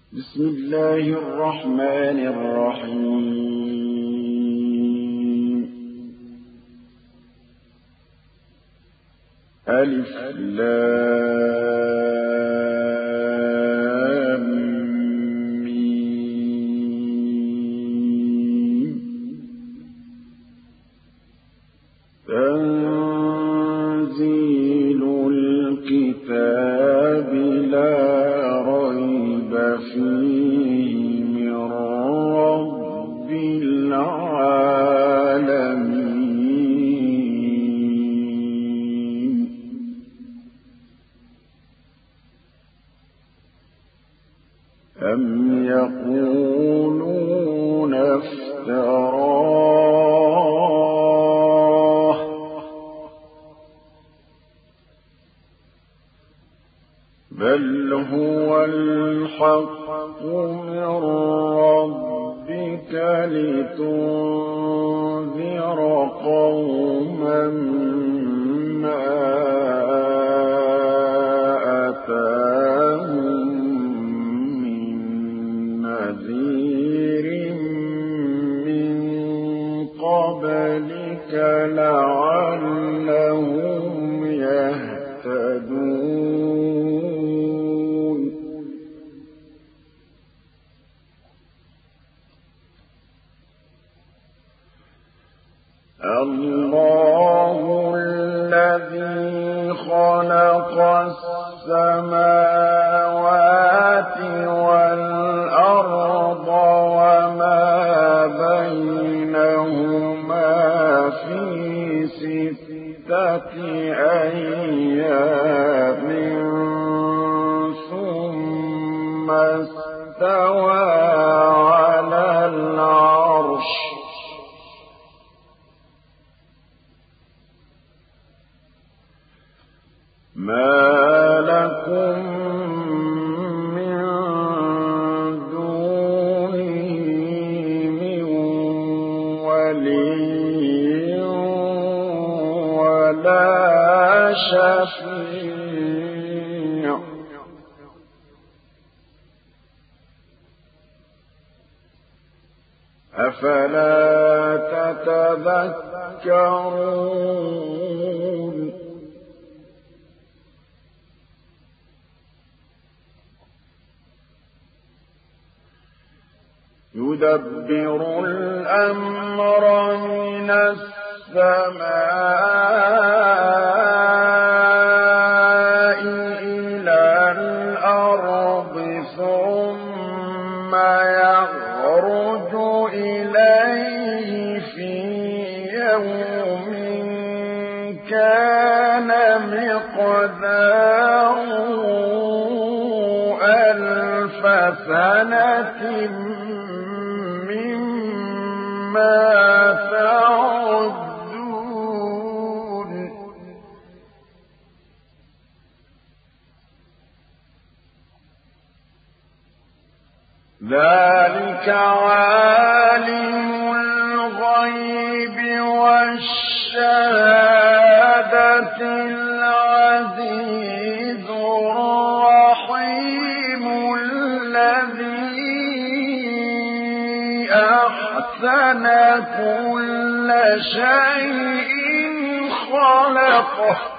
بسم الله الرحمن الرحيم. ألف لام ميم. تنزيل الكتاب لا ريب فيه من رب العالمين. أم يقولون افتراه بل هو الحق من ربك لتنذر قوما ما أتاهم من نذير من قبلك لعلهم يهتدون. الله الذي خلق السماوات والأرض وما بينهما في 6 أيام ثم استوى على العرش. ما لكم من دونه من ولي ولا شفيع أفلا تتذكرون. يدبر الأمر من السماء إلى الأرض ثم يخرج إليه في يوم كان مقداره 1000 سنة مما تعدون. ذلك عالم الغيب والشهادة العزيز الرحيم الذي أحسن كل شيء خلقه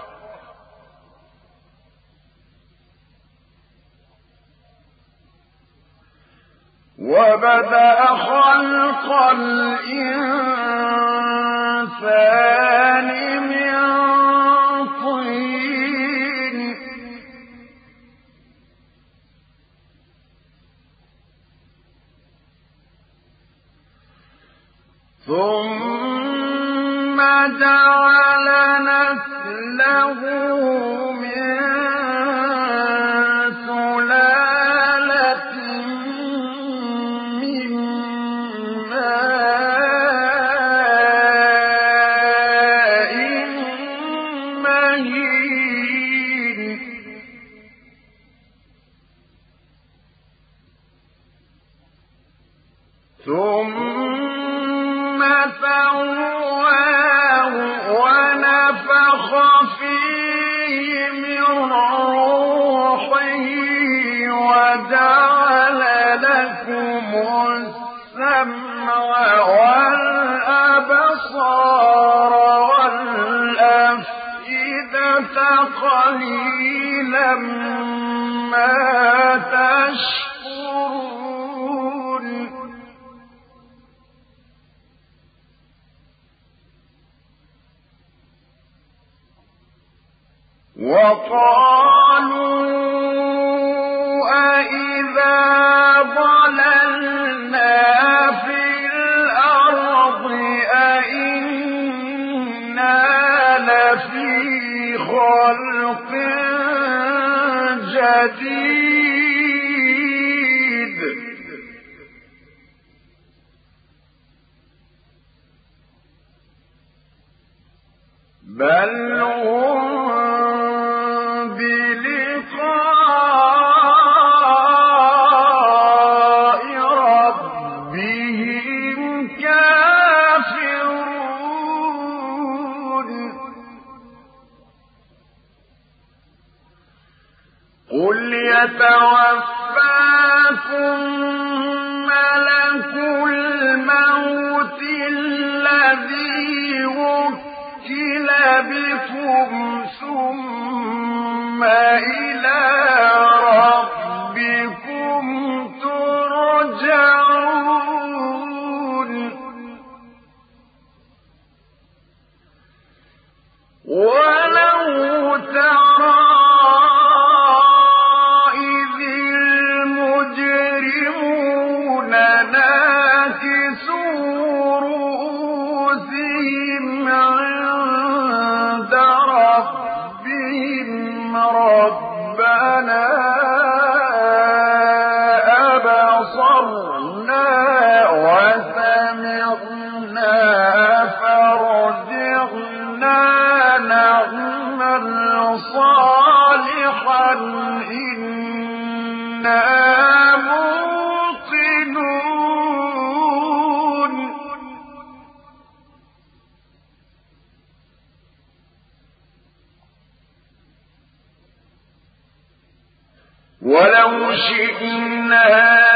وبدأ خلق الإنسان من طين ثم جعل نسله من سلالة من ماء مهين ثم سواه ونفخ فيه من روحه وجعل لكم السمع والأبصار والأفئدة قليلا ما تشكرون وقالوا أإذا ضللنا في الأرض أإنا لفي خلق جديد بل هم بلقاء ربهم كافرون قل يتوفاكم ملك الموت الذي وكل بكم ثم إلى ربكم ترجعون ولو ترى إذ المجرمون ناكسوا رؤوسهم عند ربهم ربنا أبصرنا وسمعنا فارجعنا نعمل صالحا إنا موقنون ولو شئنا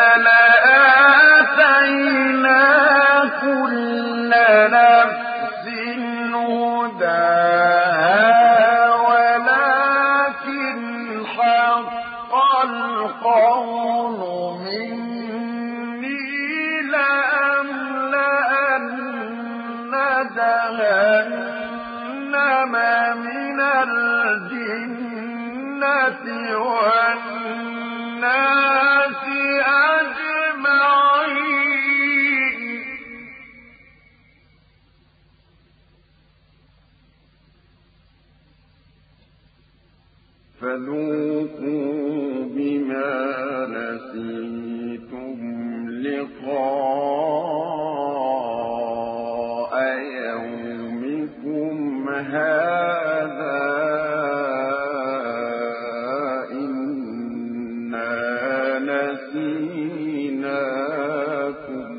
لآتينا كل نفس هداها ولكن حق القول مني لأملأن جهنم من الجنة والناس أجمعين فذوقوا بما نسيتم لقاء يومكم هذا إنا نسيناكم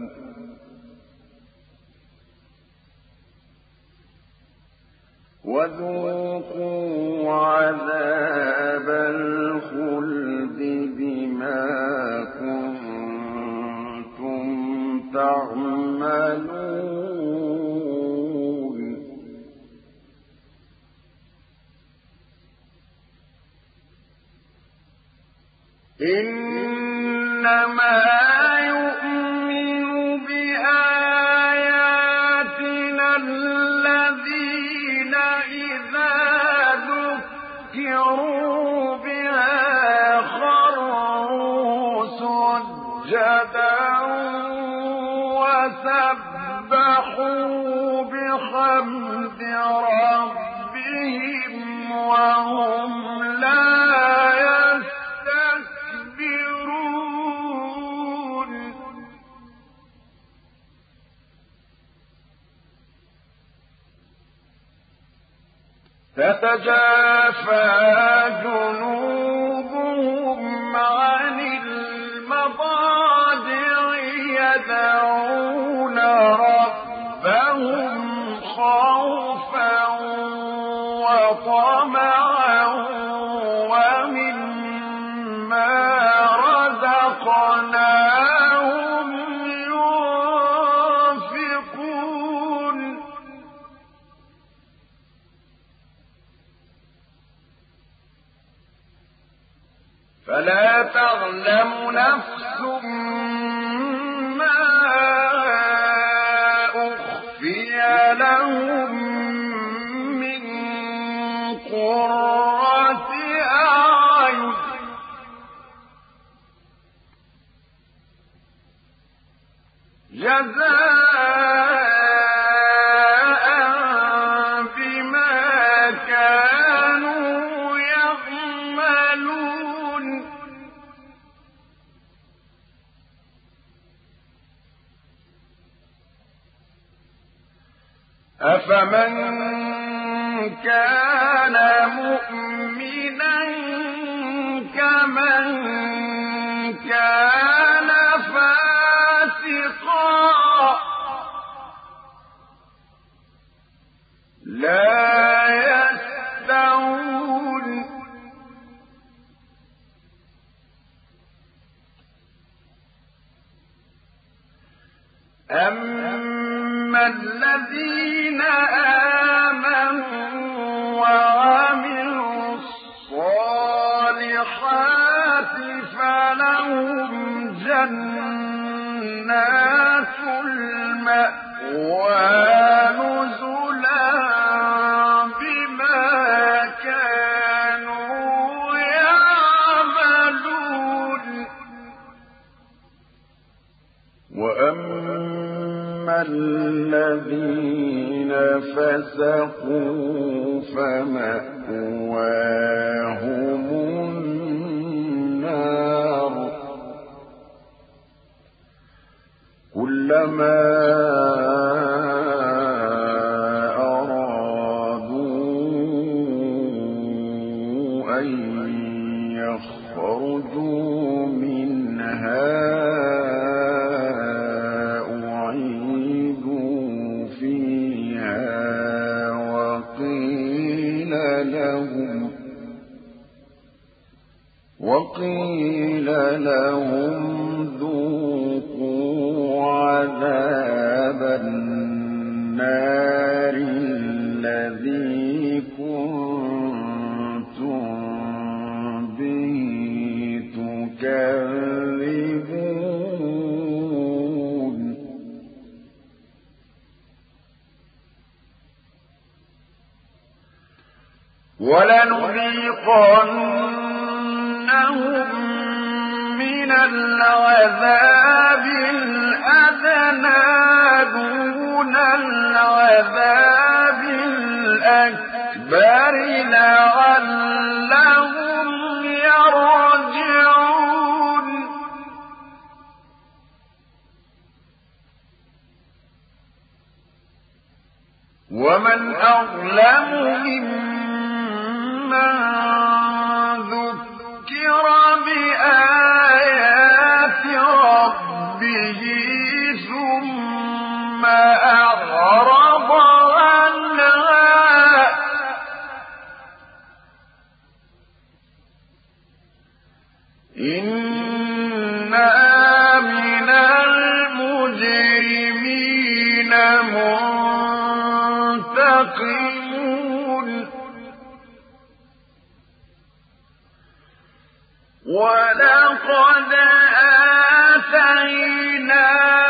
وذوقوا عذاب الخلد بما كنتم تعملون إنما يؤمن بآياتنا الذين إذا ذكروا بها خروا سجدا وسبحوا بحمد ربهم وهم لا يستكبرون تتجافى جنوبهم عن المضاجع يدعون ربهم خوفا وطمعا ومما رزقناهم تعلم نفس ما أخفي لهم من قرة أعين جزاء بما كانوا يعملون أفمن كان مؤمنا كمن كان فاسقا لا يستوون أما الذين آمنوا وعملوا الصالحات فلهم جنات المأوى نزلا بما كانوا يعملون وأما الذين فسقوا فمأواهم النار كلما أرادوا أن يخرجوا منها أعيدوا فيها وقيل لهم ذوقوا عذاب النار الذي كنتم به تكذبون ولنذيقنهم من العذاب الأدنى دون العذاب الأكبر لعلهم يرجعون ومن أظلم ممن ذكر بآيات ربه ثم أعرض عنها إنا من المجرمين منتقمون ولقد آتينا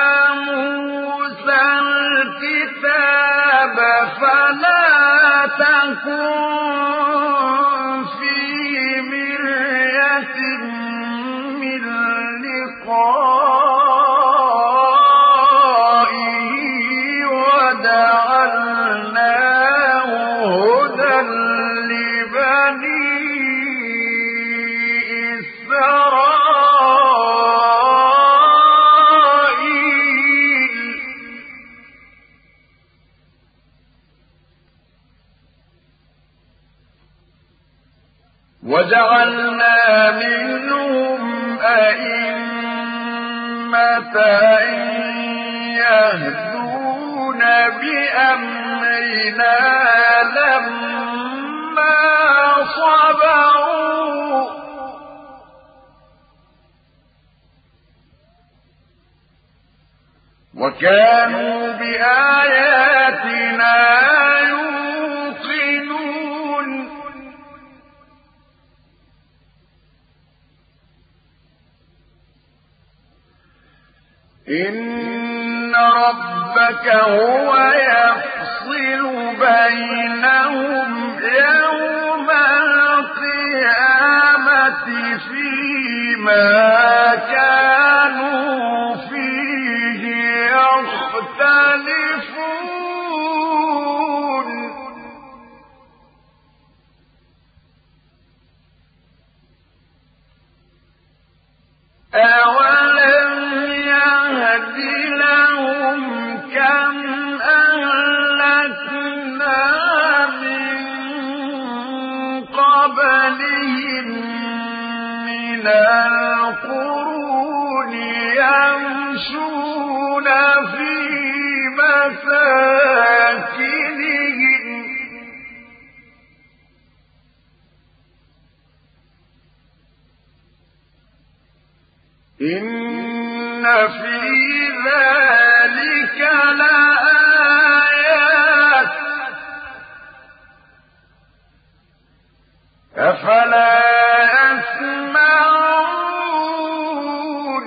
موسى الكتاب فلا تكن في مرية من لقائه وجعلناه هدى لبني وجعلنا منهم أئمة يهدون بأمرنا لما صبروا وكانوا بآياتنا يوقنون. إن ربك هو يفصل بينهم يوم القيامة فيما كانوا فيه يختلفون أولم يهد لهم كم أهلكنا من قبلهم من القرون يمشون في مساكنهم إن في ذلك لآيات أفلا يسمعون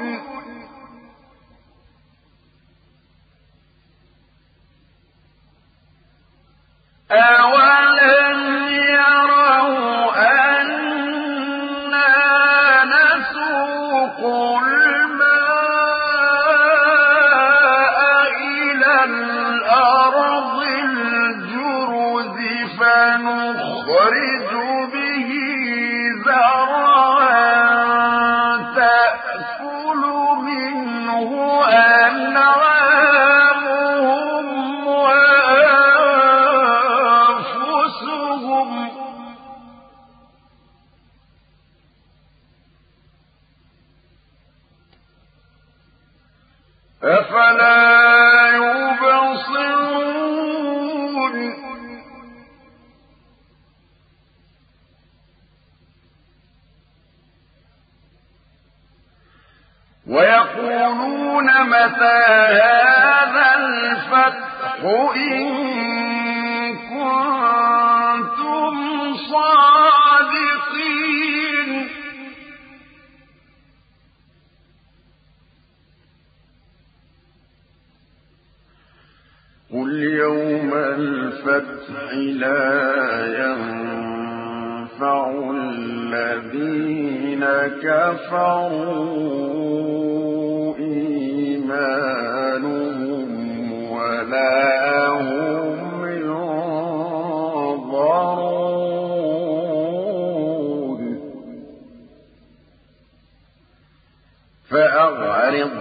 أولم يروا أنا نسوق الماء إلى الأرض الجرز فنخرج به زرعا تأكل منه أنعامهم وأنفسهم أفلا يبصرون ويقولون متى هذا الفتح إن كنتم صادقين قل يوم الفتح لا ينفع الذين كفروا إيمانهم ولا هم ينظرون فأعرض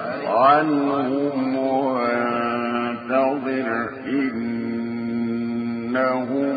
عنهم وانتظر إنهم